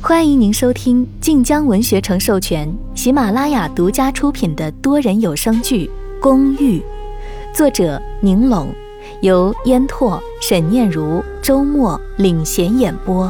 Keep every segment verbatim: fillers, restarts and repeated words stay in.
欢迎您收听晋江文学城授权、喜马拉雅独家出品的多人有声剧《公寓》，作者宁龙，由烟拓、沈念如、周末领衔演播。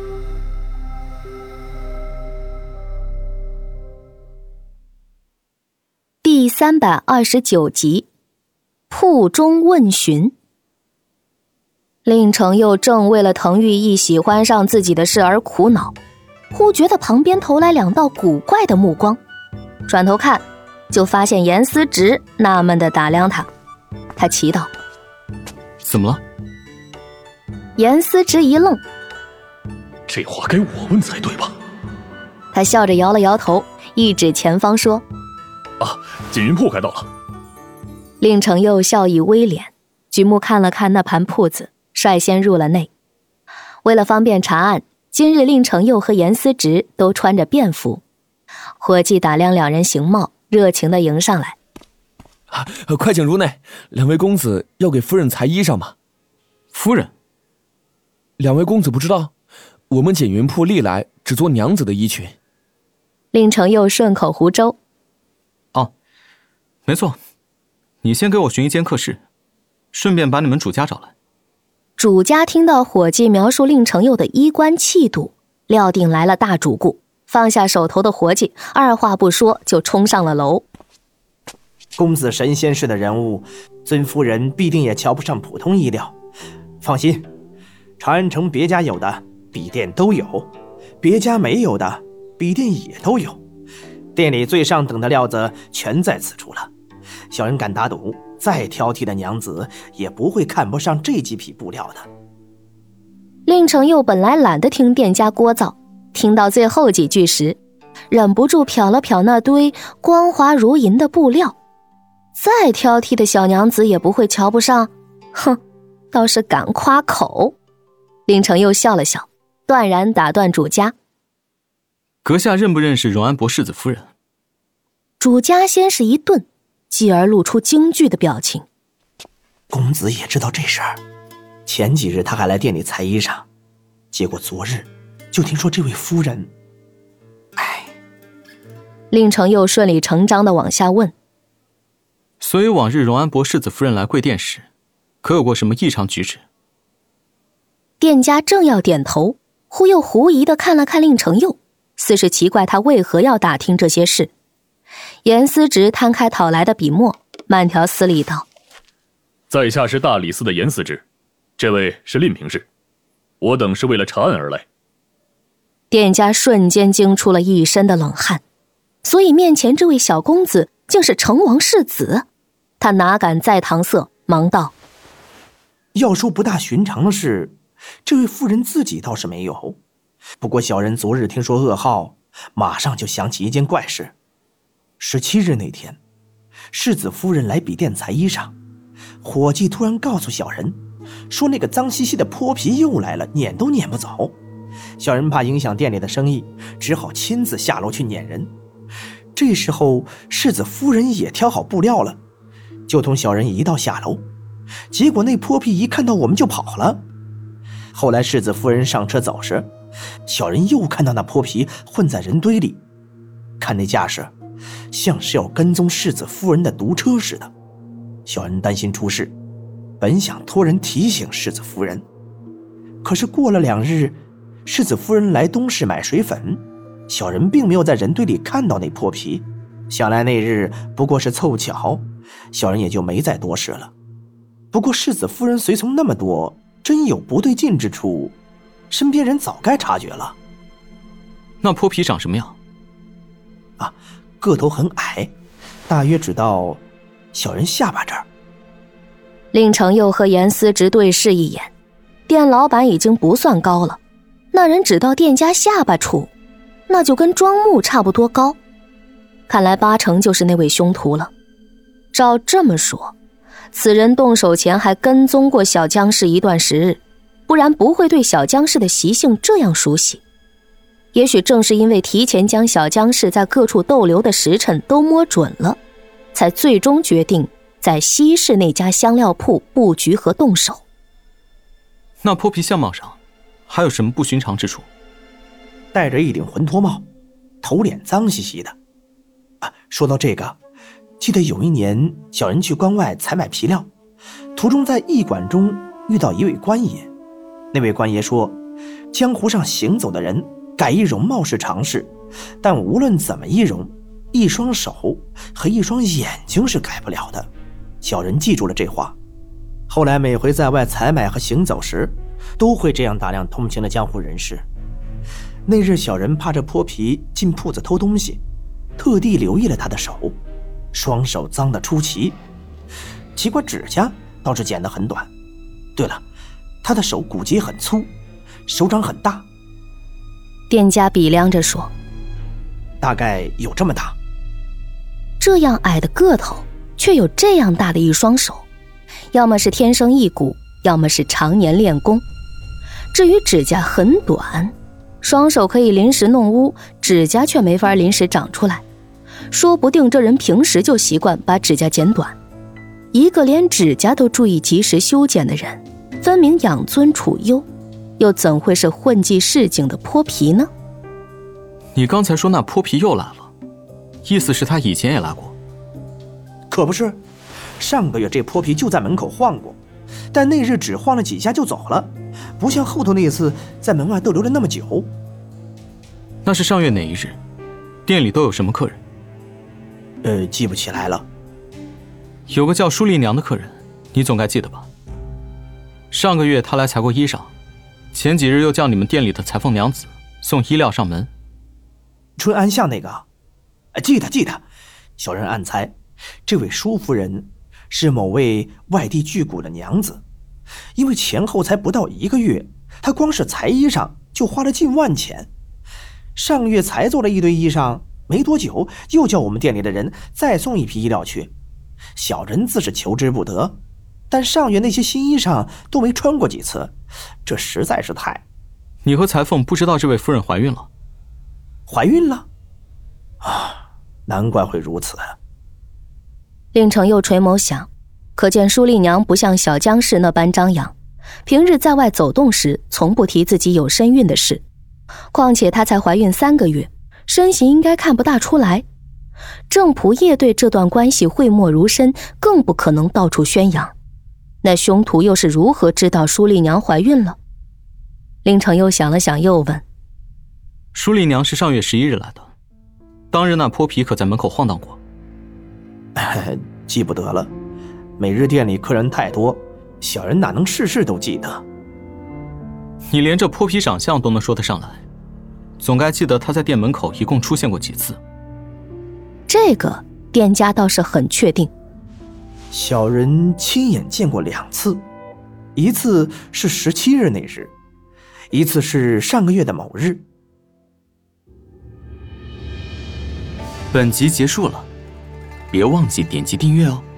第三百二十九集，铺中问询。令程又正为了滕玉义喜欢上自己的事而苦恼，忽觉得旁边投来两道古怪的目光，转头看，就发现严思直纳闷地打量他。他奇道： 怎么了？ 严思直一愣， 这话该我问才对吧？ 他笑着摇了摇头，一指前方说： 啊，锦云铺快到了。 令程又笑意微敛，举目看了看那盘铺子，率先入了内。为了方便查案，今日令程佑和严思直都穿着便服。伙计打量两人形貌，热情地迎上来： 啊，快请入内，两位公子要给夫人裁衣裳吗？ 夫人？ 两位公子不知道，我们锦云铺历来只做娘子的衣裙。 令程佑顺口胡诌： 哦，没错，你先给我寻一间客室，顺便把你们主家找来。 主家听到伙计描述令程佑的衣冠气度，料定来了大主顾，放下手头的活计，二话不说就冲上了楼。 公子神仙式的人物，尊夫人必定也瞧不上普通衣料。放心，长安城别家有的笔店都有，别家没有的笔店也都有，店里最上等的料子全在此处了。小人敢打赌，再挑剔的娘子也不会看不上这几匹布料的。 令程佑本来懒得听店家聒噪，听到最后几句时，忍不住瞟了瞟那堆光滑如银的布料。再挑剔的小娘子也不会瞧不上，哼，倒是敢夸口。令程佑笑了笑，断然打断主家： 阁下认不认识荣安伯世子夫人？ 主家先是一顿，继而露出惊惧的表情。 公子也知道这事儿，前几日他还来店里裁衣裳，结果昨日就听说这位夫人……哎。 令程佑顺理成章地往下问： 所以往日荣安伯世子夫人来贵店时，可有过什么异常举止？ 店家正要点头，忽又狐疑地看了看令程佑，似是奇怪他为何要打听这些事。严思直摊开讨来的笔墨，慢条斯理道： 在下是大理寺的严思直，这位是令平氏，我等是为了查案而来。 店家瞬间惊出了一身的冷汗，所以面前这位小公子竟是成王世子，他哪敢再搪塞，忙道： 要说不大寻常的是，这位夫人自己倒是没有，不过小人昨日听说噩耗，马上就想起一件怪事。十七日那天，世子夫人来笔店裁衣裳，伙计突然告诉小人，说那个脏兮兮的泼皮又来了，撵都撵不走。小人怕影响店里的生意，只好亲自下楼去撵人。这时候世子夫人也挑好布料了，就同小人一道下楼，结果那泼皮一看到我们就跑了。后来世子夫人上车走时，小人又看到那泼皮混在人堆里，看那架势，像是要跟踪世子夫人的毒车似的。小人担心出事，本想托人提醒世子夫人，可是过了两日，世子夫人来东市买水粉，小人并没有在人堆里看到那泼皮，想来那日不过是凑巧，小人也就没再多事了。不过世子夫人随从那么多，真有不对劲之处，身边人早该察觉了。 那泼皮长什么样？ 啊，个头很矮，大约只到小人下巴这儿。 令程佑和严思直对视一眼，店老板已经不算高了，那人只到店家下巴处，那就跟庄木差不多高，看来八成就是那位凶徒了。照这么说，此人动手前还跟踪过小江氏一段时日，不然不会对小江氏的习性这样熟悉。也许正是因为提前将小江氏在各处逗留的时辰都摸准了，才最终决定在西市那家香料铺布局和动手。 那泼皮相貌上还有什么不寻常之处？ 戴着一顶浑脱帽，头脸脏兮兮的。啊，说到这个，记得有一年小人去关外采买皮料，途中在驿馆中遇到一位官爷。那位官爷说，江湖上行走的人改易容貌是常事，但无论怎么易容，一双手和一双眼睛是改不了的。小人记住了这话，后来每回在外采买和行走时，都会这样打量同行的江湖人士。那日小人怕着泼皮进铺子偷东西，特地留意了他的手，双手脏得出奇，奇怪指甲倒是剪得很短。对了，他的手骨节很粗，手掌很大。 店家比量着说， 大概有这么大。 这样矮的个头却有这样大的一双手，要么是天生异骨，要么是常年练功。至于指甲很短，双手可以临时弄污，指甲却没法临时长出来，说不定这人平时就习惯把指甲剪短。一个连指甲都注意及时修剪的人，分明养尊处优，又怎会是混迹市井的泼皮呢？ 你刚才说那泼皮又来了，意思是他以前也来过？ 可不是，上个月这泼皮就在门口晃过，但那日只晃了几下就走了，不像后头那次在门外逗留了那么久。 那是上月哪一日？店里都有什么客人？ 呃，记不起来了。 有个叫舒丽娘的客人，你总该记得吧？上个月她来裁过衣裳，前几日又叫你们店里的裁缝娘子送衣料上门。 春安巷那个，记得记得。小人暗猜，这位舒夫人是某位外地巨贾的娘子，因为前后才不到一个月，她光是裁衣裳就花了近万钱。上月才做了一堆衣裳，没多久又叫我们店里的人再送一批衣料去。小人自是求之不得，但上月那些新衣裳都没穿过几次，这实在是太…… 你和裁缝不知道这位夫人怀孕了？ 怀孕了？啊，难怪会如此。 令程又垂眸想，可见舒丽娘不像小江氏那般张扬，平日在外走动时从不提自己有身孕的事，况且她才怀孕三个月，身形应该看不大出来。郑仆夜对这段关系讳莫如深，更不可能到处宣扬。那凶徒又是如何知道舒丽娘怀孕了？令程又想了想，又问： 舒丽娘是上月十一日来的，当日那泼皮可在门口晃荡过？ 记不得了，每日店里客人太多，小人哪能事事都记得。 你连这泼皮长相都能说得上来，总该记得他在店门口一共出现过几次。 这个店家倒是很确定， 小人亲眼见过两次，一次是十七日那日，一次是上个月的某日。 本集结束了，别忘记点击订阅哦。